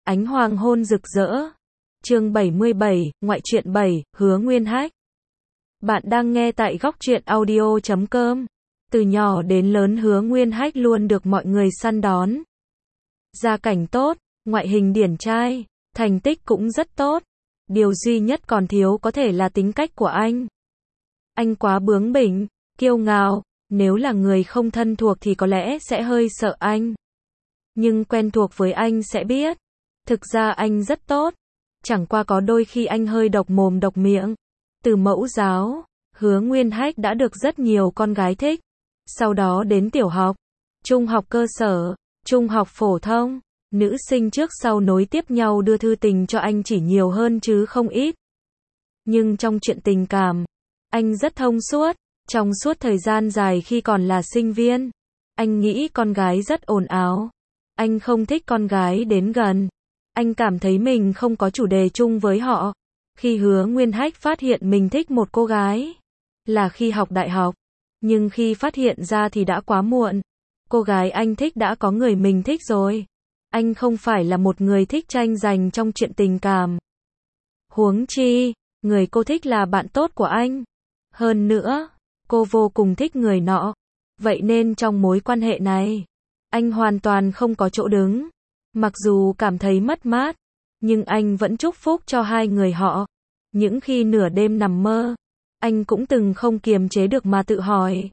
Ánh hoàng hôn rực rỡ. Chương 77, ngoại truyện 7, Hứa Nguyên Hách. Bạn đang nghe tại góc truyện audio.com. Từ nhỏ đến lớn Hứa Nguyên Hách luôn được mọi người săn đón. Gia cảnh tốt, ngoại hình điển trai, thành tích cũng rất tốt. Điều duy nhất còn thiếu có thể là tính cách của anh. Anh quá bướng bỉnh, kiêu ngạo, nếu là người không thân thuộc thì có lẽ sẽ hơi sợ anh. Nhưng quen thuộc với anh sẽ biết. Thực ra anh rất tốt. Chẳng qua có đôi khi anh hơi độc mồm độc miệng. Từ mẫu giáo, Hứa Nguyên Hách đã được rất nhiều con gái thích. Sau đó đến tiểu học, trung học cơ sở, trung học phổ thông, nữ sinh trước sau nối tiếp nhau đưa thư tình cho anh chỉ nhiều hơn chứ không ít. Nhưng trong chuyện tình cảm, anh rất thông suốt. Trong suốt thời gian dài khi còn là sinh viên, anh nghĩ con gái rất ồn ào. Anh không thích con gái đến gần. Anh cảm thấy mình không có chủ đề chung với họ. Khi Hứa Nguyên Hách phát hiện mình thích một cô gái, là khi học đại học. Nhưng khi phát hiện ra thì đã quá muộn. Cô gái anh thích đã có người mình thích rồi. Anh không phải là một người thích tranh giành trong chuyện tình cảm. Huống chi, người cô thích là bạn tốt của anh. Hơn nữa, cô vô cùng thích người nọ. Vậy nên trong mối quan hệ này, anh hoàn toàn không có chỗ đứng. Mặc dù cảm thấy mất mát, nhưng anh vẫn chúc phúc cho hai người họ. Những khi nửa đêm nằm mơ, anh cũng từng không kiềm chế được mà tự hỏi.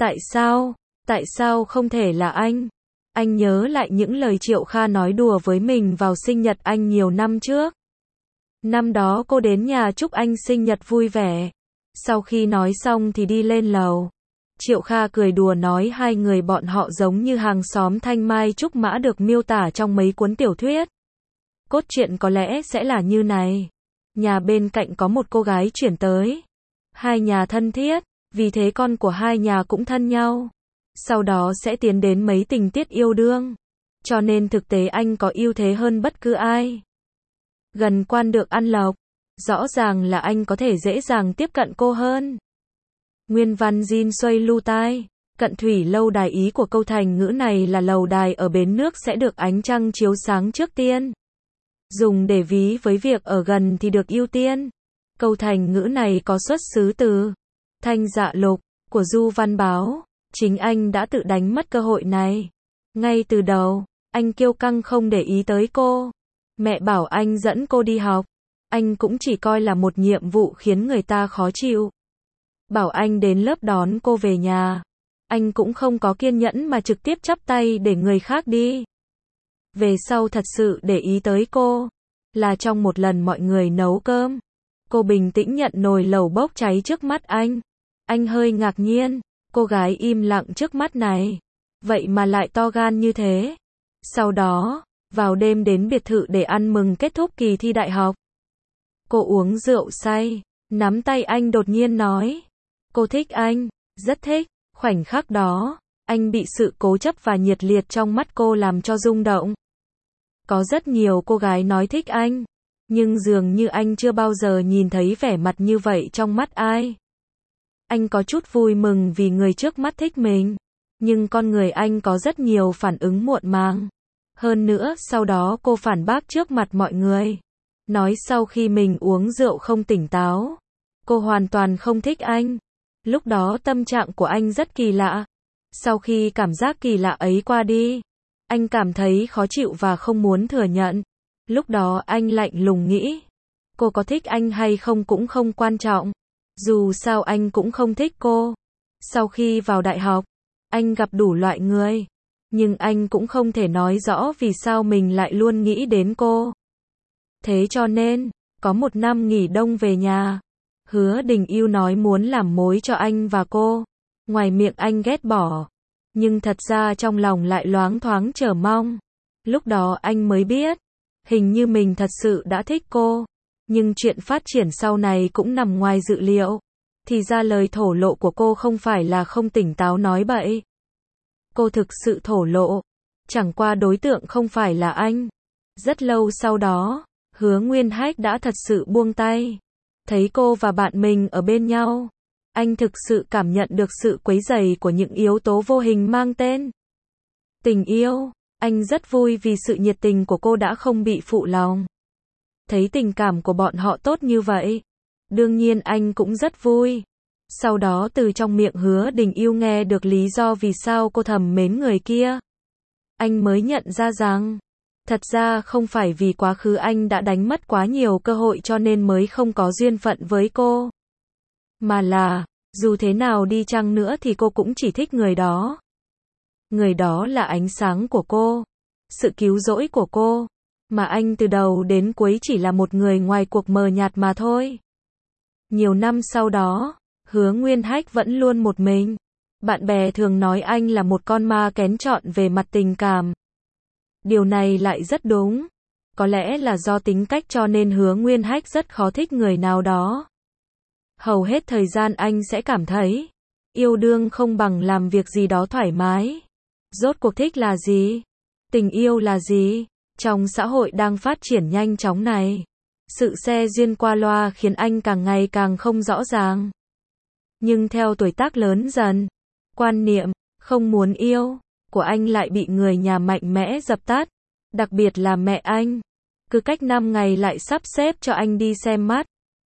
Tại sao không thể là anh? Anh nhớ lại những lời Triệu Kha nói đùa với mình vào sinh nhật anh nhiều năm trước. Năm đó cô đến nhà chúc anh sinh nhật vui vẻ. Sau khi nói xong thì đi lên lầu. Triệu Kha cười đùa nói hai người bọn họ giống như hàng xóm thanh mai trúc mã được miêu tả trong mấy cuốn tiểu thuyết. Cốt truyện có lẽ sẽ là như này. Nhà bên cạnh có một cô gái chuyển tới. Hai nhà thân thiết, vì thế con của hai nhà cũng thân nhau. Sau đó sẽ tiến đến mấy tình tiết yêu đương. Cho nên thực tế anh có ưu thế hơn bất cứ ai. Gần quan được ăn lộc. Rõ ràng là anh có thể dễ dàng tiếp cận cô hơn. Nguyên văn Jin xoay lưu tai. Cận thủy lâu đài ý của câu thành ngữ này là lầu đài ở bến nước sẽ được ánh trăng chiếu sáng trước tiên. Dùng để ví với việc ở gần thì được ưu tiên. Câu thành ngữ này có xuất xứ từ Thanh Dạ Lục của Du Văn Báo. Chính anh đã tự đánh mất cơ hội này. Ngay từ đầu, anh kiêu căng không để ý tới cô. Mẹ bảo anh dẫn cô đi học. Anh cũng chỉ coi là một nhiệm vụ khiến người ta khó chịu. Bảo anh đến lớp đón cô về nhà. Anh cũng không có kiên nhẫn mà trực tiếp chắp tay để người khác đi. Về sau thật sự để ý tới cô, là trong một lần mọi người nấu cơm. Cô bình tĩnh nhận nồi lẩu bốc cháy trước mắt anh. Anh hơi ngạc nhiên, cô gái im lặng trước mắt này. Vậy mà lại to gan như thế. Sau đó, vào đêm đến biệt thự để ăn mừng kết thúc kỳ thi đại học. Cô uống rượu say, nắm tay anh đột nhiên nói. Cô thích anh, rất thích. Khoảnh khắc đó, anh bị sự cố chấp và nhiệt liệt trong mắt cô làm cho rung động. Có rất nhiều cô gái nói thích anh, nhưng dường như anh chưa bao giờ nhìn thấy vẻ mặt như vậy trong mắt ai. Anh có chút vui mừng vì người trước mắt thích mình, nhưng con người anh có rất nhiều phản ứng muộn màng. Hơn nữa, sau đó cô phản bác trước mặt mọi người. Nói sau khi mình uống rượu không tỉnh táo, cô hoàn toàn không thích anh. Lúc đó tâm trạng của anh rất kỳ lạ. Sau khi cảm giác kỳ lạ ấy qua đi, anh cảm thấy khó chịu và không muốn thừa nhận. Lúc đó anh lạnh lùng nghĩ, cô có thích anh hay không cũng không quan trọng. Dù sao anh cũng không thích cô. Sau khi vào đại học, anh gặp đủ loại người. Nhưng anh cũng không thể nói rõ vì sao mình lại luôn nghĩ đến cô. Thế cho nên, có một năm nghỉ đông về nhà, Hứa Đình Yêu nói muốn làm mối cho anh và cô. Ngoài miệng anh ghét bỏ, nhưng thật ra trong lòng lại loáng thoáng chờ mong. Lúc đó anh mới biết, hình như mình thật sự đã thích cô. Nhưng chuyện phát triển sau này cũng nằm ngoài dự liệu. Thì ra lời thổ lộ của cô không phải là không tỉnh táo nói bậy. Cô thực sự thổ lộ, chẳng qua đối tượng không phải là anh. Rất lâu sau đó, Hứa Nguyên Hách đã thật sự buông tay. Thấy cô và bạn mình ở bên nhau, anh thực sự cảm nhận được sự quấy rầy của những yếu tố vô hình mang tên tình yêu. Anh rất vui vì sự nhiệt tình của cô đã không bị phụ lòng. Thấy tình cảm của bọn họ tốt như vậy. Đương nhiên anh cũng rất vui. Sau đó từ trong miệng Hứa Đình Yêu nghe được lý do vì sao cô thầm mến người kia. Anh mới nhận ra rằng, thật ra không phải vì quá khứ anh đã đánh mất quá nhiều cơ hội cho nên mới không có duyên phận với cô. Mà là, dù thế nào đi chăng nữa thì cô cũng chỉ thích người đó. Người đó là ánh sáng của cô, sự cứu rỗi của cô, mà anh từ đầu đến cuối chỉ là một người ngoài cuộc mờ nhạt mà thôi. Nhiều năm sau đó, Hứa Nguyên Hách vẫn luôn một mình. Bạn bè thường nói anh là một con ma kén chọn về mặt tình cảm. Điều này lại rất đúng. Có lẽ là do tính cách cho nên Hứa Nguyên Hách rất khó thích người nào đó. Hầu hết thời gian anh sẽ cảm thấy, yêu đương không bằng làm việc gì đó thoải mái. Rốt cuộc thích là gì? Tình yêu là gì? Trong xã hội đang phát triển nhanh chóng này, sự xe duyên qua loa khiến anh càng ngày càng không rõ ràng. Nhưng theo tuổi tác lớn dần, quan niệm không muốn yêu của anh lại bị người nhà mạnh mẽ dập tắt, đặc biệt là mẹ anh. Cứ cách 5 ngày lại sắp xếp cho anh đi xem mắt.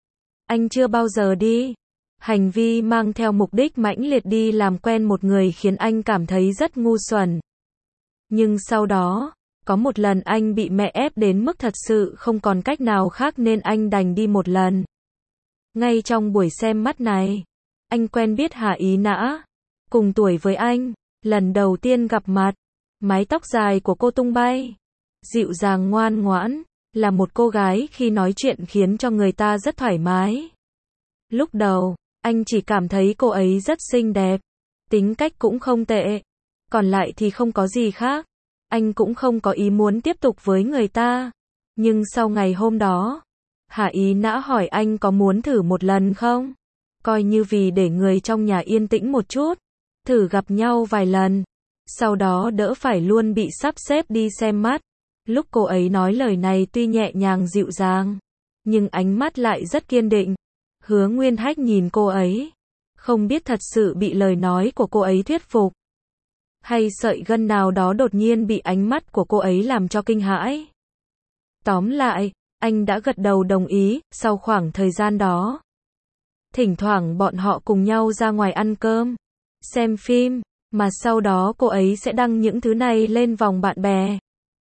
Anh chưa bao giờ đi. Hành vi mang theo mục đích mãnh liệt đi làm quen một người khiến anh cảm thấy rất ngu xuẩn. Nhưng sau đó, có một lần anh bị mẹ ép đến mức thật sự không còn cách nào khác nên anh đành đi một lần. Ngay trong buổi xem mắt này, anh quen biết Hà Ý Nã, cùng tuổi với anh, lần đầu tiên gặp mặt, mái tóc dài của cô tung bay, dịu dàng ngoan ngoãn, là một cô gái khi nói chuyện khiến cho người ta rất thoải mái. Lúc đầu, anh chỉ cảm thấy cô ấy rất xinh đẹp, tính cách cũng không tệ, còn lại thì không có gì khác. Anh cũng không có ý muốn tiếp tục với người ta. Nhưng sau ngày hôm đó, Hà Ý Nã hỏi anh có muốn thử một lần không? Coi như vì để người trong nhà yên tĩnh một chút, thử gặp nhau vài lần, sau đó đỡ phải luôn bị sắp xếp đi xem mắt. Lúc cô ấy nói lời này tuy nhẹ nhàng dịu dàng, nhưng ánh mắt lại rất kiên định. Hứa Nguyên Hách nhìn cô ấy, không biết thật sự bị lời nói của cô ấy thuyết phục, hay sợi gân nào đó đột nhiên bị ánh mắt của cô ấy làm cho kinh hãi. Tóm lại, anh đã gật đầu đồng ý. Sau khoảng thời gian đó, thỉnh thoảng bọn họ cùng nhau ra ngoài ăn cơm, xem phim, mà sau đó cô ấy sẽ đăng những thứ này lên vòng bạn bè.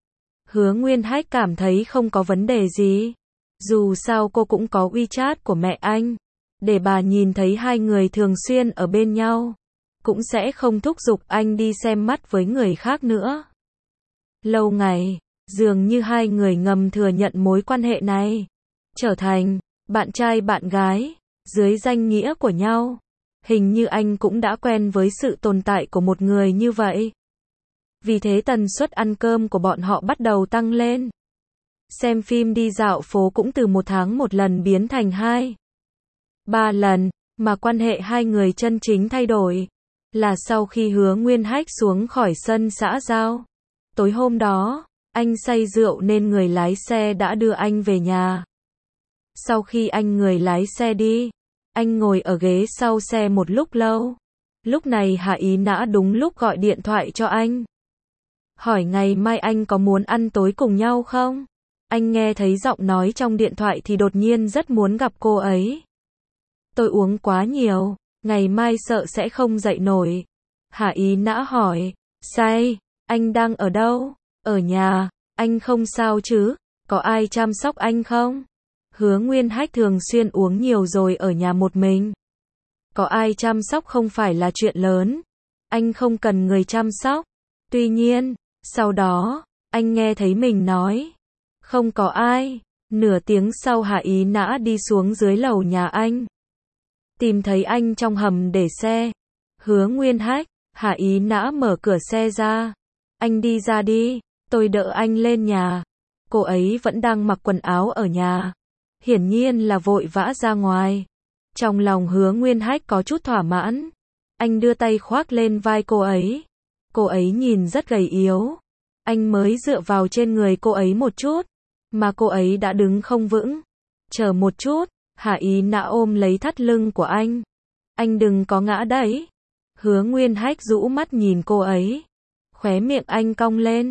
Hứa Nguyên Hách cảm thấy không có vấn đề gì. Dù sao cô cũng có WeChat của mẹ anh, để bà nhìn thấy hai người thường xuyên ở bên nhau, cũng sẽ không thúc giục anh đi xem mắt với người khác nữa. Lâu ngày, dường như hai người ngầm thừa nhận mối quan hệ này, trở thành bạn trai bạn gái, dưới danh nghĩa của nhau. Hình như anh cũng đã quen với sự tồn tại của một người như vậy. Vì thế tần suất ăn cơm của bọn họ bắt đầu tăng lên. Xem phim đi dạo phố cũng từ 1 tháng 1 lần biến thành 2, 3 lần, mà quan hệ hai người chân chính thay đổi là sau khi Hứa Nguyên Hách xuống khỏi sân xã giao. Tối hôm đó, anh say rượu nên người lái xe đã đưa anh về nhà. Sau khi người lái xe đi, anh ngồi ở ghế sau xe một lúc lâu. Lúc này Hà Ý Nã đúng lúc gọi điện thoại cho anh, hỏi ngày mai anh có muốn ăn tối cùng nhau không? Anh nghe thấy giọng nói trong điện thoại thì đột nhiên rất muốn gặp cô ấy. Tôi uống quá nhiều, ngày mai sợ sẽ không dậy nổi. Hà Ý Nã hỏi, say, anh đang ở đâu? Ở nhà, anh không sao chứ? Có ai chăm sóc anh không? Hứa Nguyên Hách thường xuyên uống nhiều rồi ở nhà một mình. Có ai chăm sóc không phải là chuyện lớn. Anh không cần người chăm sóc. Tuy nhiên, sau đó, anh nghe thấy mình nói, không có ai. Nửa tiếng sau Hà Ý Nã đi xuống dưới lầu nhà anh, tìm thấy anh trong hầm để xe. Hứa Nguyên Hách, Hà Ý Nã mở cửa xe ra. Anh đi ra đi, tôi đỡ anh lên nhà. Cô ấy vẫn đang mặc quần áo ở nhà, hiển nhiên là vội vã ra ngoài. Trong lòng Hứa Nguyên Hách có chút thỏa mãn. Anh đưa tay khoác lên vai cô ấy. Cô ấy nhìn rất gầy yếu. Anh mới dựa vào trên người cô ấy một chút, mà cô ấy đã đứng không vững. Chờ một chút, Hà Ý Nã ôm lấy thắt lưng của anh. Anh đừng có ngã đấy. Hứa Nguyên Hách rũ mắt nhìn cô ấy. Khóe miệng anh cong lên.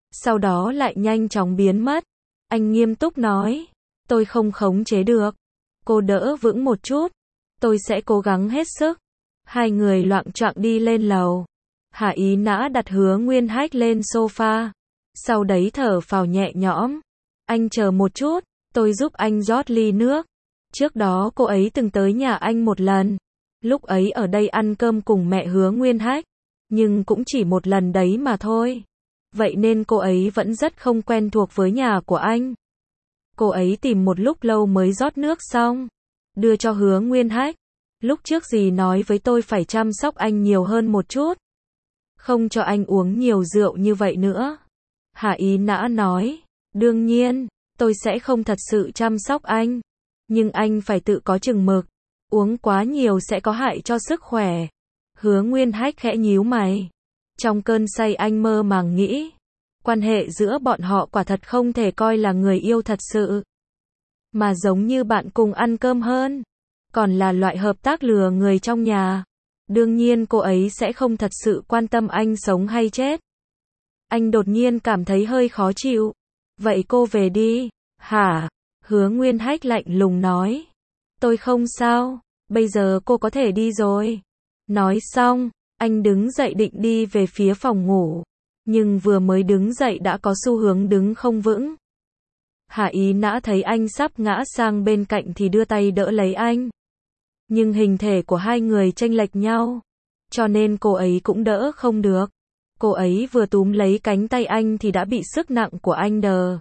sau đó lại nhanh chóng biến mất. Anh nghiêm túc nói, tôi không khống chế được. Cô đỡ vững một chút, tôi sẽ cố gắng hết sức. Hai người loạng choạng đi lên lầu. Hà Ý Nã đặt Hứa Nguyên Hách lên sofa, sau đấy thở phào nhẹ nhõm. Anh chờ một chút, tôi giúp anh rót ly nước. Trước đó cô ấy từng tới nhà anh một lần. Lúc ấy ở đây ăn cơm cùng mẹ Hứa Nguyên Hách, nhưng cũng chỉ một lần đấy mà thôi. Vậy nên cô ấy vẫn rất không quen thuộc với nhà của anh. Cô ấy tìm một lúc lâu mới rót nước xong, đưa cho Hứa Nguyên Hách. Lúc trước dì nói với tôi phải chăm sóc anh nhiều hơn một chút, không cho anh uống nhiều rượu như vậy nữa. Hà Ý Nã nói, đương nhiên, tôi sẽ không thật sự chăm sóc anh, nhưng anh phải tự có chừng mực, uống quá nhiều sẽ có hại cho sức khỏe. Hứa Nguyên Hách khẽ nhíu mày. Trong cơn say anh mơ màng nghĩ, quan hệ giữa bọn họ quả thật không thể coi là người yêu thật sự, mà giống như bạn cùng ăn cơm hơn, còn là loại hợp tác lừa người trong nhà. Đương nhiên cô ấy sẽ không thật sự quan tâm anh sống hay chết. Anh đột nhiên cảm thấy hơi khó chịu. Vậy cô về đi. Hả? Hứa Nguyên Hách lạnh lùng nói. Tôi không sao, bây giờ cô có thể đi rồi. Nói xong, anh đứng dậy định đi về phía phòng ngủ, nhưng vừa mới đứng dậy đã có xu hướng đứng không vững. Hà Ý Nã thấy anh sắp ngã sang bên cạnh thì đưa tay đỡ lấy anh. Nhưng hình thể của hai người chênh lệch nhau, cho nên cô ấy cũng đỡ không được. Cô ấy vừa túm lấy cánh tay anh thì đã bị sức nặng của anh đè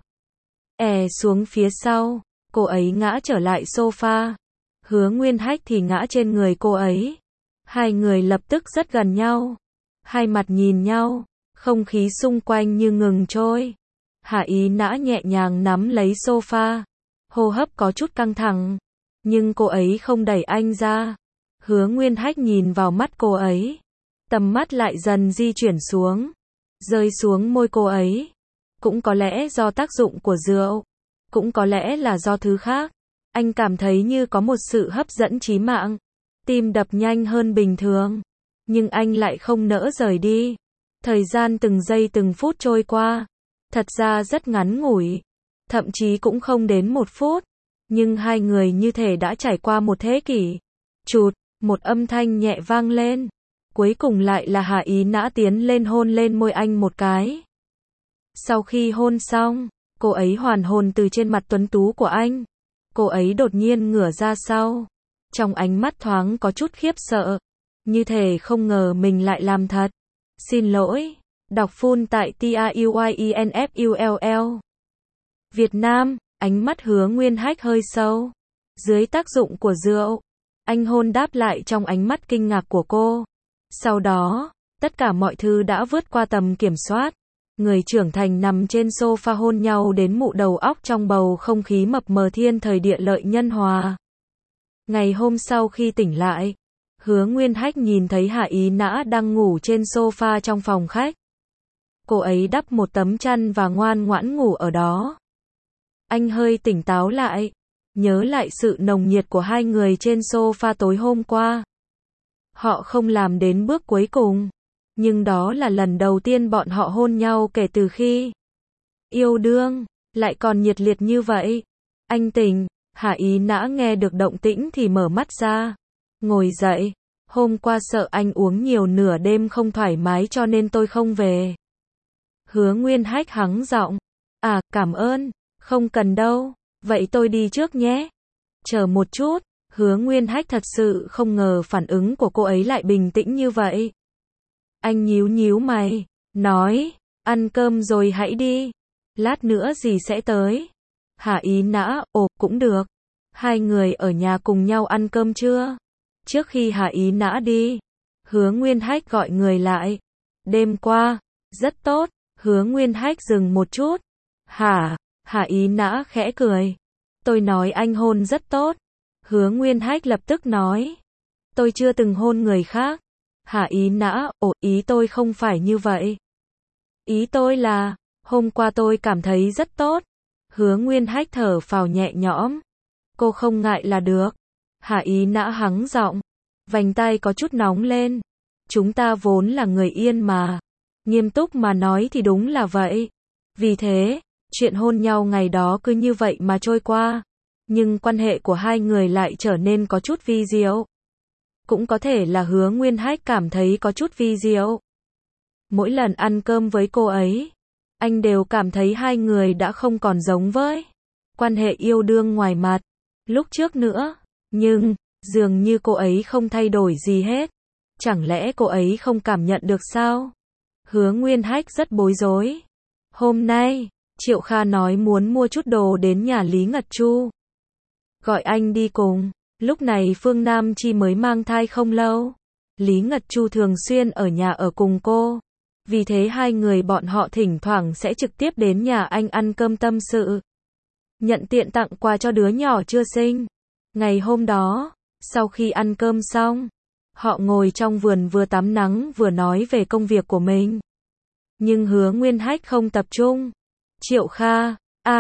xuống phía sau. Cô ấy ngã trở lại sofa. Hứa Nguyên Hách thì ngã trên người cô ấy. Hai người lập tức rất gần nhau. Hai mặt nhìn nhau, không khí xung quanh như ngừng trôi. Hà Ý Nã nhẹ nhàng nắm lấy sofa, hô hấp có chút căng thẳng, nhưng cô ấy không đẩy anh ra. Hứa Nguyên Hách nhìn vào mắt cô ấy, tầm mắt lại dần di chuyển xuống, rơi xuống môi cô ấy. Cũng có lẽ do tác dụng của rượu, cũng có lẽ là do thứ khác. Anh cảm thấy như có một sự hấp dẫn chí mạng, tim đập nhanh hơn bình thường, nhưng anh lại không nỡ rời đi. Thời gian từng giây từng phút trôi qua, thật ra rất ngắn ngủi, thậm chí cũng không đến một phút, nhưng hai người như thể đã trải qua một thế kỷ. Chụt, một âm thanh nhẹ vang lên, cuối cùng lại là Hà Ý Nã tiến lên hôn lên môi anh một cái. Sau khi hôn xong, cô ấy hoàn hồn từ trên mặt tuấn tú của anh. Cô ấy đột nhiên ngửa ra sau, trong ánh mắt thoáng có chút khiếp sợ, như thể không ngờ mình lại làm thật. Xin lỗi. Đọc full tại TAUYINFULL. Việt Nam, ánh mắt Hứa Nguyên Hách hơi sâu. Dưới tác dụng của rượu, anh hôn đáp lại trong ánh mắt kinh ngạc của cô. Sau đó, tất cả mọi thứ đã vượt qua tầm kiểm soát. Người trưởng thành nằm trên sofa hôn nhau đến mụ đầu óc trong bầu không khí mập mờ thiên thời địa lợi nhân hòa. Ngày hôm sau khi tỉnh lại, Hứa Nguyên Hách nhìn thấy Hà Ý Nã đang ngủ trên sofa trong phòng khách. Cô ấy đắp một tấm chăn và ngoan ngoãn ngủ ở đó. Anh hơi tỉnh táo lại, nhớ lại sự nồng nhiệt của hai người trên sofa tối hôm qua. Họ không làm đến bước cuối cùng, nhưng đó là lần đầu tiên bọn họ hôn nhau kể từ khi yêu đương, lại còn nhiệt liệt như vậy. Anh tỉnh. Hà Ý Nã nghe được động tĩnh thì mở mắt ra, ngồi dậy. Hôm qua sợ anh uống nhiều nửa đêm không thoải mái cho nên tôi không về. Hứa Nguyên Hách hắng giọng. À, cảm ơn, không cần đâu, vậy tôi đi trước nhé. Chờ một chút. Hứa Nguyên Hách thật sự không ngờ phản ứng của cô ấy lại bình tĩnh như vậy. Anh nhíu nhíu mày, nói, ăn cơm rồi hãy đi, lát nữa dì sẽ tới. Hà Ý Nã, ồ, cũng được. Hai người ở nhà cùng nhau ăn cơm chưa? Trước khi Hà Ý Nã đi, Hứa Nguyên Hách gọi người lại. Đêm qua, rất tốt. Hứa Nguyên Hách dừng một chút. Hả? Hà Ý Nã khẽ cười. Tôi nói anh hôn rất tốt. Hứa Nguyên Hách lập tức nói. Tôi chưa từng hôn người khác. Hà Ý Nã, ồ, ý tôi không phải như vậy. Ý tôi là, hôm qua tôi cảm thấy rất tốt. Hứa Nguyên Hách thở phào nhẹ nhõm. Cô không ngại là được. Hà Ý Nã hắng giọng. Vành tay có chút nóng lên. Chúng ta vốn là người Yên mà. Nghiêm túc mà nói thì đúng là vậy. Vì thế, chuyện hôn nhau ngày đó cứ như vậy mà trôi qua. Nhưng quan hệ của hai người lại trở nên có chút vi diệu. Cũng có thể là Hứa Nguyên Hách cảm thấy có chút vi diệu. Mỗi lần ăn cơm với cô ấy, anh đều cảm thấy hai người đã không còn giống với quan hệ yêu đương ngoài mặt lúc trước nữa. Nhưng, dường như cô ấy không thay đổi gì hết. Chẳng lẽ cô ấy không cảm nhận được sao? Hứa Nguyên Hách rất bối rối. Hôm nay, Triệu Kha nói muốn mua chút đồ đến nhà Lý Ngật Chu. Gọi anh đi cùng. Lúc này Phương Nam Chi mới mang thai không lâu. Lý Ngật Chu thường xuyên ở nhà ở cùng cô. Vì thế hai người bọn họ thỉnh thoảng sẽ trực tiếp đến nhà anh ăn cơm tâm sự. Nhận tiện tặng quà cho đứa nhỏ chưa sinh. Ngày hôm đó, sau khi ăn cơm xong, họ ngồi trong vườn vừa tắm nắng vừa nói về công việc của mình. Nhưng Hứa Nguyên Hách không tập trung. Triệu Kha,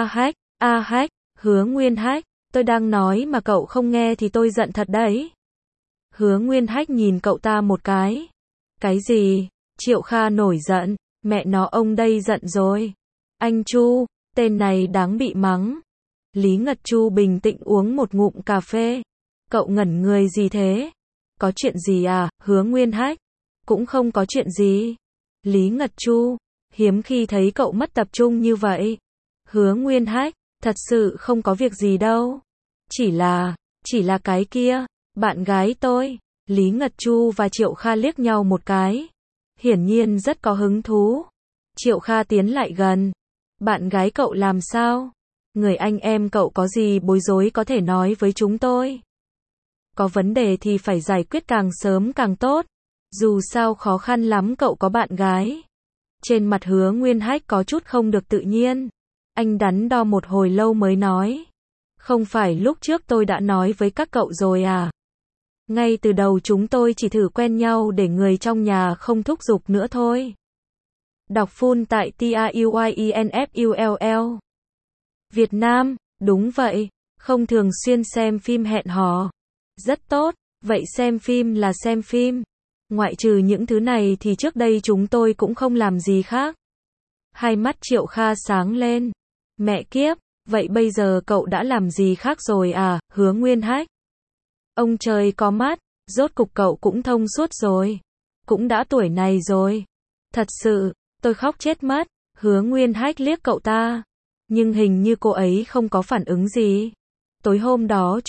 a Hách, Hứa Nguyên Hách, tôi đang nói mà cậu không nghe thì tôi giận thật đấy. Hứa Nguyên Hách nhìn cậu ta một cái. Cái gì? Triệu Kha nổi giận. Mẹ nó ông đây giận rồi. Anh Chu, tên này đáng bị mắng. Lý Ngật Chu bình tĩnh uống một ngụm cà phê. Cậu ngẩn người gì thế? Có chuyện gì à? Hứa Nguyên Hách. Cũng không có chuyện gì. Lý Ngật Chu, hiếm khi thấy cậu mất tập trung như vậy. Hứa Nguyên Hách, thật sự không có việc gì đâu. Chỉ là cái kia, bạn gái tôi. Lý Ngật Chu và Triệu Kha liếc nhau một cái. Hiển nhiên rất có hứng thú. Triệu Kha tiến lại gần. Bạn gái cậu làm sao? Người anh em cậu có gì bối rối có thể nói với chúng tôi. Có vấn đề thì phải giải quyết càng sớm càng tốt. Dù sao khó khăn lắm cậu có bạn gái. Trên mặt Hứa Nguyên Hách có chút không được tự nhiên. Anh đắn đo một hồi lâu mới nói. Không phải lúc trước tôi đã nói với các cậu rồi à? Ngay từ đầu chúng tôi chỉ thử quen nhau để người trong nhà không thúc giục nữa thôi. Đọc full tại TAUYINFULL. Việt Nam, đúng vậy, không thường xuyên xem phim hẹn hò. Rất tốt, vậy xem phim là xem phim. Ngoại trừ những thứ này thì trước đây chúng tôi cũng không làm gì khác. Hai mắt Triệu Kha sáng lên. Mẹ kiếp, vậy bây giờ cậu đã làm gì khác rồi à? Hứa Nguyên Hách. Ông trời có mắt, rốt cục cậu cũng thông suốt rồi. Cũng đã tuổi này rồi. Thật sự, tôi khóc chết mất. Hứa Nguyên Hách liếc cậu ta. Nhưng hình như cô ấy không có phản ứng gì. Tối hôm đó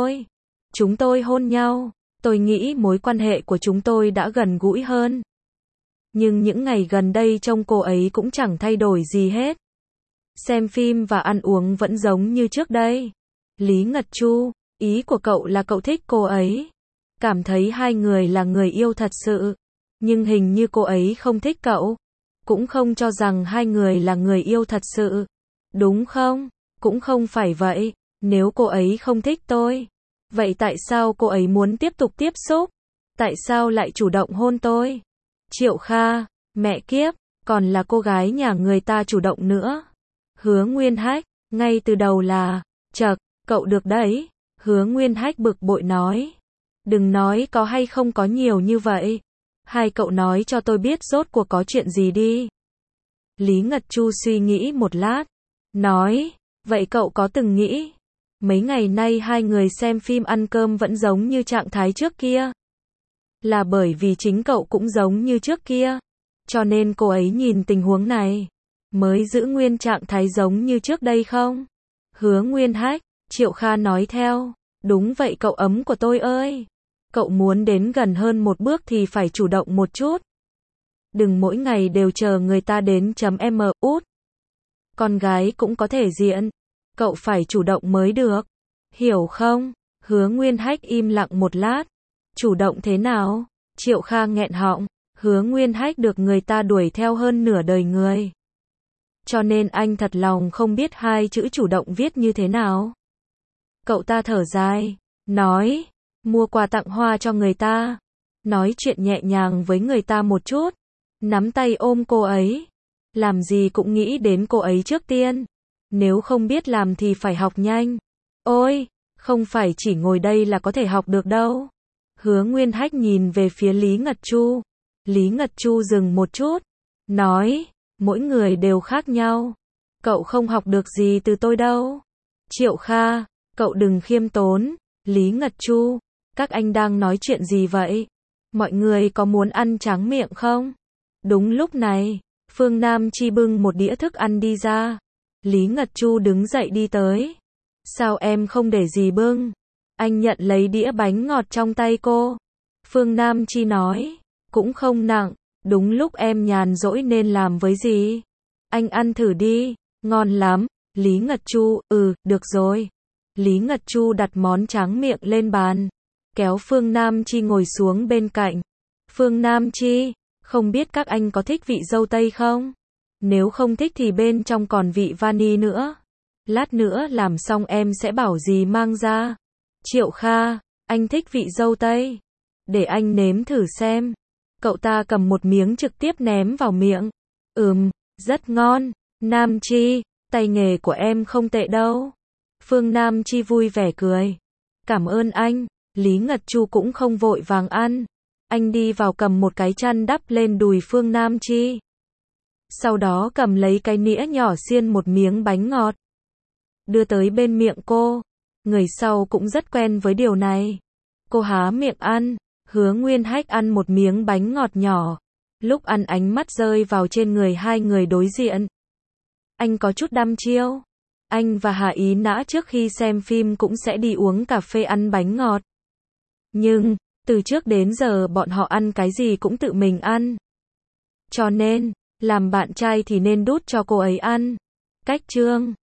chúng tôi hôn nhau. Tôi nghĩ mối quan hệ của chúng tôi đã gần gũi hơn. Nhưng những ngày gần đây trông cô ấy cũng chẳng thay đổi gì hết. Xem phim và ăn uống vẫn giống như trước đây. Lý Ngật Chu, ý của cậu là cậu thích cô ấy. Cảm thấy hai người là người yêu thật sự. Nhưng hình như cô ấy không thích cậu. Cũng không cho rằng hai người là người yêu thật sự. Đúng không? Cũng không phải vậy. Nếu cô ấy không thích tôi, vậy tại sao cô ấy muốn tiếp tục tiếp xúc? Tại sao lại chủ động hôn tôi? Triệu Kha, mẹ kiếp, còn là cô gái nhà người ta chủ động nữa. Hứa Nguyên Hách, ngay từ đầu là, chậc, cậu được đấy. Hứa Nguyên Hách bực bội nói. Đừng nói có hay không có nhiều như vậy. Hai cậu nói cho tôi biết rốt cuộc có chuyện gì đi. Lý Ngật Chu suy nghĩ một lát. Nói, vậy cậu có từng nghĩ, mấy ngày nay hai người xem phim ăn cơm vẫn giống như trạng thái trước kia? Là bởi vì chính cậu cũng giống như trước kia. Cho nên cô ấy nhìn tình huống này, mới giữ nguyên trạng thái giống như trước đây không? Hứa Nguyên Hách, Triệu Kha nói theo. Đúng vậy cậu ấm của tôi ơi. Cậu muốn đến gần hơn một bước thì phải chủ động một chút. Đừng mỗi ngày đều chờ người ta đến chấm M út. Con gái cũng có thể diện. Cậu phải chủ động mới được. Hiểu không? Hứa Nguyên Hách im lặng một lát. Chủ động thế nào? Triệu Kha nghẹn họng. Hứa Nguyên Hách được người ta đuổi theo hơn nửa đời người. Cho nên anh thật lòng không biết hai chữ chủ động viết như thế nào. Cậu ta thở dài. Nói. Mua quà tặng hoa cho người ta. Nói chuyện nhẹ nhàng với người ta một chút. Nắm tay ôm cô ấy. Làm gì cũng nghĩ đến cô ấy trước tiên. Nếu không biết làm thì phải học nhanh. Ôi, không phải chỉ ngồi đây là có thể học được đâu. Hứa Nguyên Hách nhìn về phía Lý Ngật Chu. Lý Ngật Chu dừng một chút. Nói, mỗi người đều khác nhau. Cậu không học được gì từ tôi đâu. Triệu Kha, cậu đừng khiêm tốn. Lý Ngật Chu, các anh đang nói chuyện gì vậy? Mọi người có muốn ăn tráng miệng không? Đúng lúc này, Phương Nam Chi bưng một đĩa thức ăn đi ra. Lý Ngật Chu đứng dậy đi tới. Sao em không để gì bưng? Anh nhận lấy đĩa bánh ngọt trong tay cô. Phương Nam Chi nói, cũng không nặng, đúng lúc em nhàn rỗi nên làm với gì. Anh ăn thử đi, ngon lắm. Lý Ngật Chu, được rồi. Lý Ngật Chu đặt món tráng miệng lên bàn, kéo Phương Nam Chi ngồi xuống bên cạnh. Phương Nam Chi, không biết các anh có thích vị dâu tây không? Nếu không thích thì bên trong còn vị vani nữa. Lát nữa làm xong em sẽ bảo dì mang ra. Triệu Kha, anh thích vị dâu tây. Để anh nếm thử xem. Cậu ta cầm một miếng trực tiếp ném vào miệng. Rất ngon. Nam Chi, tay nghề của em không tệ đâu. Phương Nam Chi vui vẻ cười. Cảm ơn anh. Lý Ngật Chu cũng không vội vàng ăn. Anh đi vào cầm một cái chăn đắp lên đùi Phương Nam Chi. Sau đó cầm lấy cái nĩa nhỏ xiên một miếng bánh ngọt. Đưa tới bên miệng cô. Người sau cũng rất quen với điều này. Cô há miệng ăn. Hứa Nguyên Hách ăn một miếng bánh ngọt nhỏ. Lúc ăn ánh mắt rơi vào trên người hai người đối diện. Anh có chút đăm chiêu. Anh và Hà Ý Nã trước khi xem phim cũng sẽ đi uống cà phê ăn bánh ngọt. Nhưng, từ trước đến giờ bọn họ ăn cái gì cũng tự mình ăn. Cho nên, làm bạn trai thì nên đút cho cô ấy ăn. Cách chương